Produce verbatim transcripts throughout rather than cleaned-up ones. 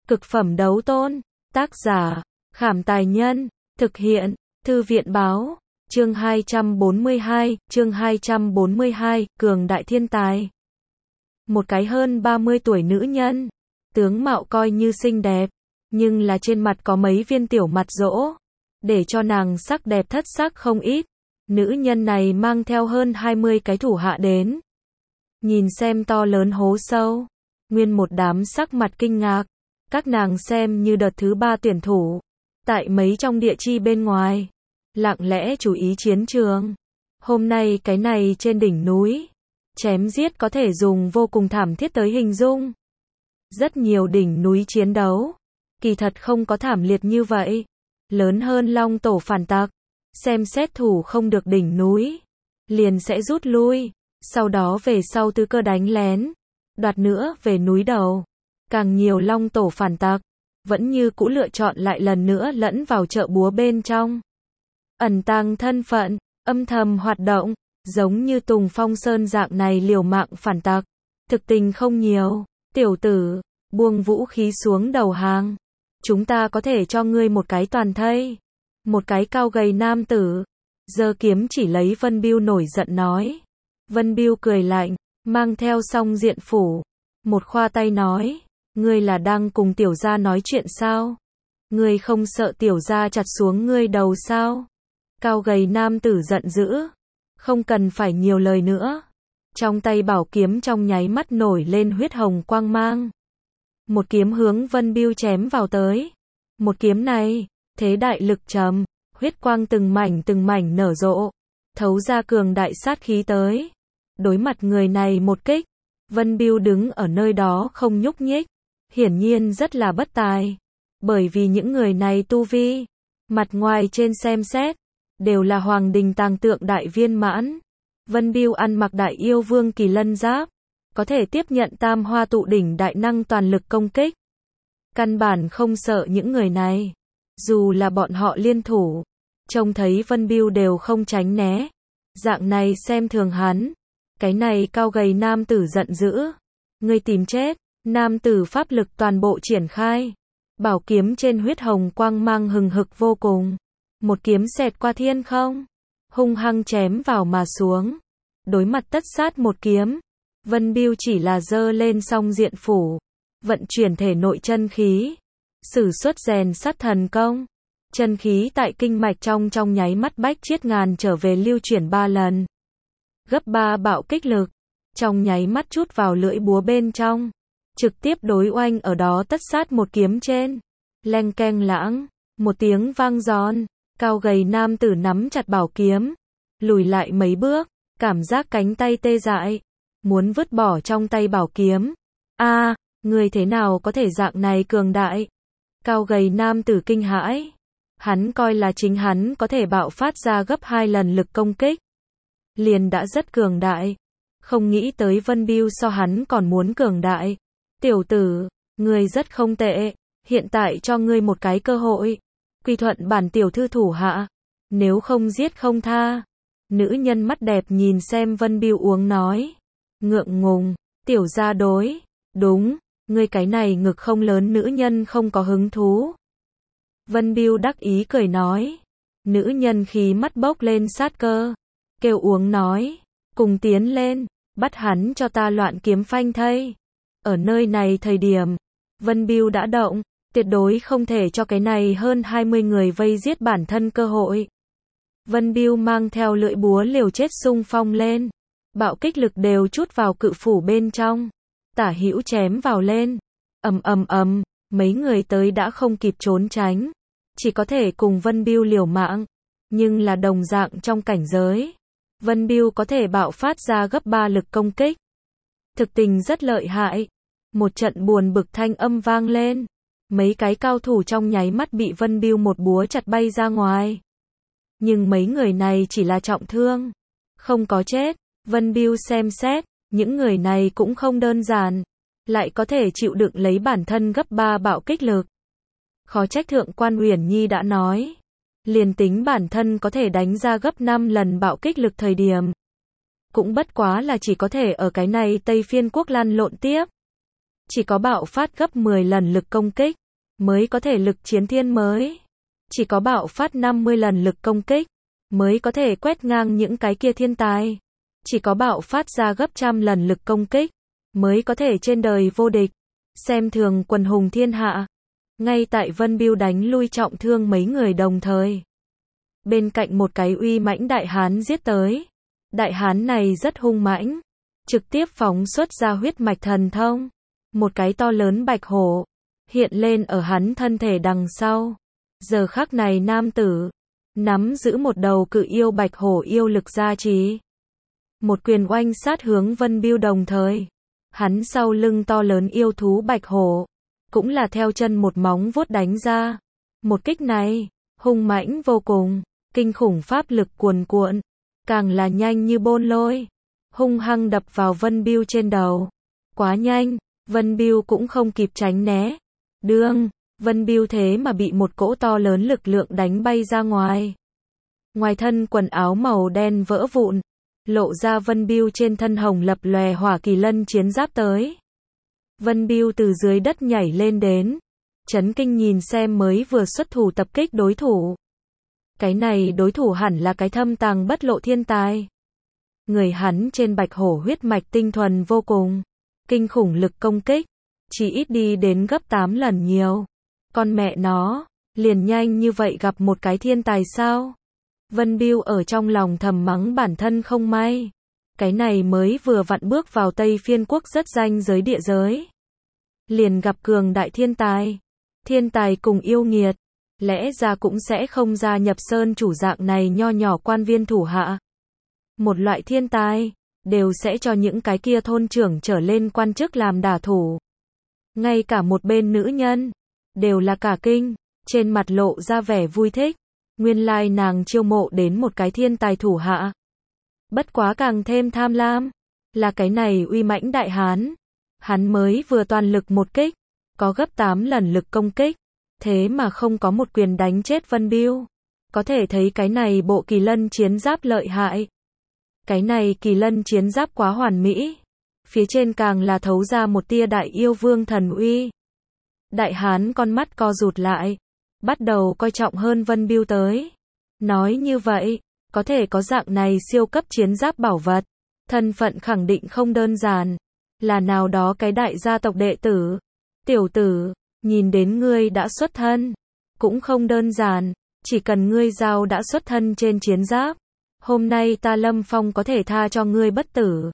Cực phẩm đấu tôn. Tác giả, Khảm Tài Nhân. Thực hiện, Thư viện Báo. Chương hai trăm bốn mươi hai, chương hai trăm bốn mươi hai, cường đại thiên tài. Một cái hơn ba mươi tuổi nữ nhân, tướng mạo coi như xinh đẹp, nhưng là trên mặt có mấy viên tiểu mặt rỗ, để cho nàng sắc đẹp thất sắc không ít. Nữ nhân này mang theo hơn hai mươi cái thủ hạ đến. Nhìn xem to lớn hố sâu, nguyên một đám sắc mặt kinh ngạc, các nàng xem như đợt thứ ba tuyển thủ, tại mấy trong địa chi bên ngoài, lặng lẽ chú ý chiến trường. Hôm nay cái này trên đỉnh núi, chém giết có thể dùng vô cùng thảm thiết tới hình dung. Rất nhiều đỉnh núi chiến đấu, kỳ thật không có thảm liệt như vậy. Lớn hơn Long Tổ phản tặc, xem xét thủ không được đỉnh núi, liền sẽ rút lui, sau đó về sau tứ cơ đánh lén, đoạt nữa về núi đầu. Càng nhiều Long Tổ phản tặc, vẫn như cũ lựa chọn lại lần nữa lẫn vào chợ búa bên trong. Ẩn tàng thân phận, âm thầm hoạt động, giống như Tùng Phong Sơn dạng này liều mạng phản tặc, thực tình không nhiều. Tiểu tử, buông vũ khí xuống đầu hàng. Chúng ta có thể cho ngươi một cái toàn thây. Một cái cao gầy nam tử, giơ kiếm chỉ lấy Vân Bưu nổi giận nói. Vân Bưu cười lạnh, mang theo song diện phủ. Một khoa tay nói, ngươi là đang cùng tiểu gia nói chuyện sao? Ngươi không sợ tiểu gia chặt xuống ngươi đầu sao? Cao gầy nam tử giận dữ, không cần phải nhiều lời nữa. Trong tay bảo kiếm trong nháy mắt nổi lên huyết hồng quang mang. Một kiếm hướng Vân Bưu chém vào tới. Một kiếm này, thế đại lực trầm, huyết quang từng mảnh từng mảnh nở rộ, thấu ra cường đại sát khí tới. Đối mặt người này một kích, Vân Bưu đứng ở nơi đó không nhúc nhích, hiển nhiên rất là bất tài. Bởi vì những người này tu vi, mặt ngoài trên xem xét, đều là hoàng đình tàng tượng đại viên mãn. Vân Bưu ăn mặc đại yêu vương kỳ lân giáp, có thể tiếp nhận tam hoa tụ đỉnh đại năng toàn lực công kích. Căn bản không sợ những người này. Dù là bọn họ liên thủ, trông thấy Vân Bưu đều không tránh né. Dạng này xem thường hắn. Cái này cao gầy nam tử giận dữ. Ngươi tìm chết. Nam tử pháp lực toàn bộ triển khai. Bảo kiếm trên huyết hồng quang mang hừng hực vô cùng. Một kiếm xẹt qua thiên không, hung hăng chém vào mà xuống. Đối mặt tất sát một kiếm, Vân Bưu chỉ là giơ lên song diện phủ, vận chuyển thể nội chân khí, sử xuất rèn sát thần công. Chân khí tại kinh mạch trong trong nháy mắt bách chiết ngàn trở về lưu chuyển ba lần. Gấp ba bạo kích lực, trong nháy mắt chút vào lưỡi búa bên trong, trực tiếp đối oanh ở đó tất sát một kiếm trên. Leng keng lãng, một tiếng vang giòn. Cao gầy nam tử nắm chặt bảo kiếm, lùi lại mấy bước, cảm giác cánh tay tê dại, muốn vứt bỏ trong tay bảo kiếm. A, à, người thế nào có thể dạng này cường đại? Cao gầy nam tử kinh hãi, hắn coi là chính hắn có thể bạo phát ra gấp hai lần lực công kích, liền đã rất cường đại, không nghĩ tới Vân Bưu so hắn còn muốn cường đại. Tiểu tử, ngươi rất không tệ, hiện tại cho ngươi một cái cơ hội. Quy thuận bản tiểu thư thủ hạ, nếu không giết không tha. Nữ nhân mắt đẹp nhìn xem Vân Bưu uống nói. Ngượng ngùng, tiểu gia đối. Đúng, ngươi cái này ngực không lớn nữ nhân không có hứng thú. Vân Bưu đắc ý cười nói. Nữ nhân khí mắt bốc lên sát cơ, kêu uống nói. Cùng tiến lên, bắt hắn cho ta loạn kiếm phanh thây. Ở nơi này thời điểm, Vân Bưu đã động. Tuyệt đối không thể cho cái này hơn hai mươi người vây giết bản thân cơ hội. Vân Bưu mang theo lưỡi búa liều chết xung phong lên. Bạo kích lực đều chút vào cự phủ bên trong. Tả hữu chém vào lên. Ầm ầm ầm, mấy người tới đã không kịp trốn tránh. Chỉ có thể cùng Vân Bưu liều mạng. Nhưng là đồng dạng trong cảnh giới. Vân Bưu có thể bạo phát ra gấp ba lực công kích. Thực tình rất lợi hại. Một trận buồn bực thanh âm vang lên. Mấy cái cao thủ trong nháy mắt bị Vân Bưu một búa chặt bay ra ngoài. Nhưng mấy người này chỉ là trọng thương, không có chết. Vân Bưu xem xét, những người này cũng không đơn giản, lại có thể chịu đựng lấy bản thân gấp ba bạo kích lực. Khó trách Thượng quan Uyển Nhi đã nói, liền tính bản thân có thể đánh ra gấp năm lần bạo kích lực thời điểm, cũng bất quá là chỉ có thể ở cái này Tây Phiên Quốc lăn lộn tiếp. chỉ có bạo phát gấp mười lần lực công kích, mới có thể lực chiến thiên mới. Chỉ có bạo phát năm mươi lần lực công kích, mới có thể quét ngang những cái kia thiên tài. Chỉ có bạo phát ra gấp trăm lần lực công kích, mới có thể trên đời vô địch. Xem thường quần hùng thiên hạ. Ngay tại Vân Bưu đánh lui trọng thương mấy người đồng thời. Bên cạnh một cái uy mãnh đại hán giết tới. Đại hán này rất hung mãnh, trực tiếp phóng xuất ra huyết mạch thần thông. Một cái to lớn bạch hổ hiện lên ở hắn thân thể đằng sau. Giờ khắc này nam tử nắm giữ một đầu cự yêu bạch hổ yêu lực gia trì. Một quyền oanh sát hướng Vân Bưu đồng thời. Hắn sau lưng to lớn yêu thú bạch hổ cũng là theo chân một móng vuốt đánh ra. Một kích này hung mãnh vô cùng, kinh khủng pháp lực cuồn cuộn, càng là nhanh như bôn lôi, hung hăng đập vào Vân Bưu trên đầu. Quá nhanh, Vân Bưu cũng không kịp tránh né. Đương, Vân Bưu thế mà bị một cỗ to lớn lực lượng đánh bay ra ngoài. Ngoài thân quần áo màu đen vỡ vụn, lộ ra Vân Bưu trên thân hồng lập lòe hỏa kỳ lân chiến giáp tới. Vân Bưu từ dưới đất nhảy lên đến, chấn kinh nhìn xem mới vừa xuất thủ tập kích đối thủ. Cái này đối thủ hẳn là cái thâm tàng bất lộ thiên tài. Người hắn trên bạch hổ huyết mạch tinh thuần vô cùng, kinh khủng lực công kích, chỉ ít đi đến gấp tám lần nhiều. Con mẹ nó, liền nhanh như vậy gặp một cái thiên tài sao? Vân Bưu ở trong lòng thầm mắng bản thân không may. Cái này mới vừa vặn bước vào Tây Phiên quốc rất danh giới địa giới. Liền gặp cường đại thiên tài. Thiên tài cùng yêu nghiệt, lẽ ra cũng sẽ không gia nhập sơn chủ dạng này nho nhỏ quan viên thủ hạ. Một loại thiên tài, đều sẽ cho những cái kia thôn trưởng trở lên quan chức làm đả thủ. Ngay cả một bên nữ nhân, đều là cả kinh, trên mặt lộ ra vẻ vui thích. Nguyên lai nàng chiêu mộ đến một cái thiên tài thủ hạ. Bất quá càng thêm tham lam, là cái này uy mãnh đại hán. Hắn mới vừa toàn lực một kích, có gấp tám lần lực công kích, thế mà không có một quyền đánh chết Vân Bưu. Có thể thấy cái này bộ kỳ lân chiến giáp lợi hại. Cái này kỳ lân chiến giáp quá hoàn mỹ, phía trên càng là thấu ra một tia đại yêu vương thần uy. Đại hán con mắt co rụt lại, bắt đầu coi trọng hơn Vân Bưu tới. Nói như vậy, có thể có dạng này siêu cấp chiến giáp bảo vật, thân phận khẳng định không đơn giản, là nào đó cái đại gia tộc đệ tử. Tiểu tử, nhìn đến ngươi đã xuất thân, cũng không đơn giản, chỉ cần ngươi giao đã xuất thân trên chiến giáp, hôm nay ta Lâm Phong có thể tha cho ngươi bất tử.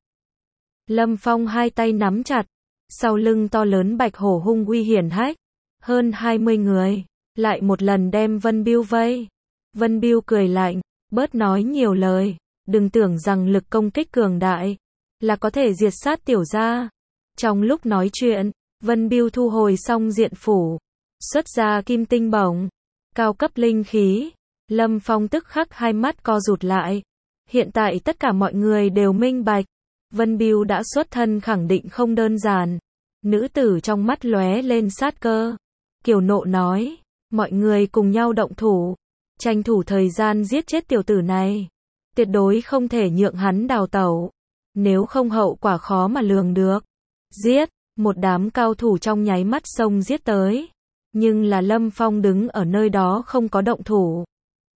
Lâm Phong hai tay nắm chặt, sau lưng to lớn bạch hổ hung uy hiển hách, hơn hai mươi người, lại một lần đem Vân Bưu vây. Vân Bưu cười lạnh, bớt nói nhiều lời, đừng tưởng rằng lực công kích cường đại, là có thể diệt sát tiểu gia. Trong lúc nói chuyện, Vân Bưu thu hồi xong diện phủ, xuất ra kim tinh bổng, cao cấp linh khí. Lâm Phong tức khắc hai mắt co rụt lại. Hiện tại tất cả mọi người đều minh bạch, Vân Bưu đã xuất thân khẳng định không đơn giản. Nữ tử trong mắt lóe lên sát cơ, kiều nộ nói, mọi người cùng nhau động thủ, tranh thủ thời gian giết chết tiểu tử này, tuyệt đối không thể nhượng hắn đào tẩu, nếu không hậu quả khó mà lường được. Giết, một đám cao thủ trong nháy mắt xông giết tới, nhưng là Lâm Phong đứng ở nơi đó không có động thủ.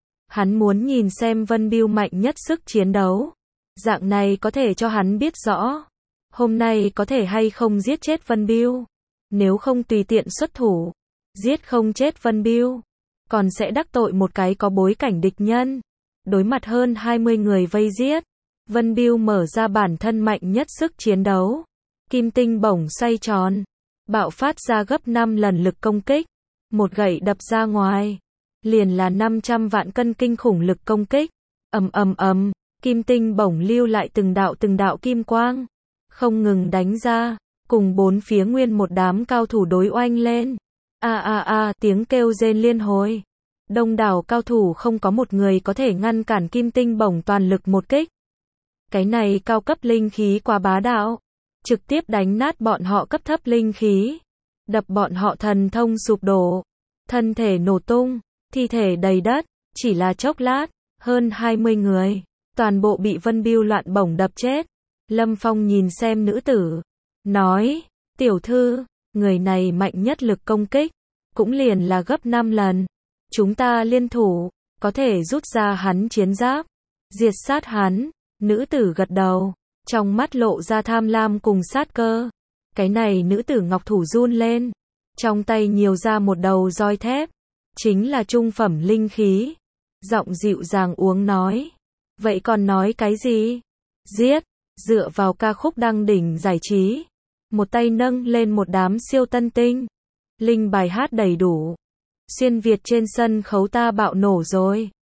Hắn muốn nhìn xem Vân Bưu mạnh nhất sức chiến đấu, dạng này có thể cho hắn biết rõ, hôm nay có thể hay không giết chết Vân Bưu. Nếu không tùy tiện xuất thủ, giết không chết Vân Bưu, còn sẽ đắc tội một cái có bối cảnh địch nhân. Đối mặt hơn hai mươi người vây giết, Vân Bưu mở ra bản thân mạnh nhất sức chiến đấu. Kim tinh bổng xoay tròn, bạo phát ra gấp năm lần lực công kích, một gậy đập ra ngoài, liền là năm trăm vạn cân kinh khủng lực công kích. Ầm ầm ầm, kim tinh bổng lưu lại từng đạo từng đạo kim quang, không ngừng đánh ra, cùng bốn phía nguyên một đám cao thủ đối oanh lên. A a a, tiếng kêu rên liên hồi. Đông đảo cao thủ không có một người có thể ngăn cản kim tinh bổng toàn lực một kích. Cái này cao cấp linh khí quá bá đạo, trực tiếp đánh nát bọn họ cấp thấp linh khí, đập bọn họ thần thông sụp đổ, thân thể nổ tung, thi thể đầy đất, chỉ là chốc lát, hơn hai mươi người, toàn bộ bị Vân Bưu loạn bổng đập chết. Lâm Phong nhìn xem nữ tử, nói, Tiểu thư, người này mạnh nhất lực công kích, cũng liền là gấp năm lần. Chúng ta liên thủ, có thể rút ra hắn chiến giáp, diệt sát hắn. Nữ tử gật đầu, trong mắt lộ ra tham lam cùng sát cơ. Cái này nữ tử ngọc thủ run lên, trong tay nhiều ra một đầu roi thép, chính là trung phẩm linh khí. Giọng dịu dàng uống nói, vậy còn nói cái gì? Giết, dựa vào ca khúc đăng đỉnh giải trí, một tay nâng lên một đám siêu tân tinh, linh bài hát đầy đủ. Xuyên Việt trên sân khấu ta bạo nổ rồi.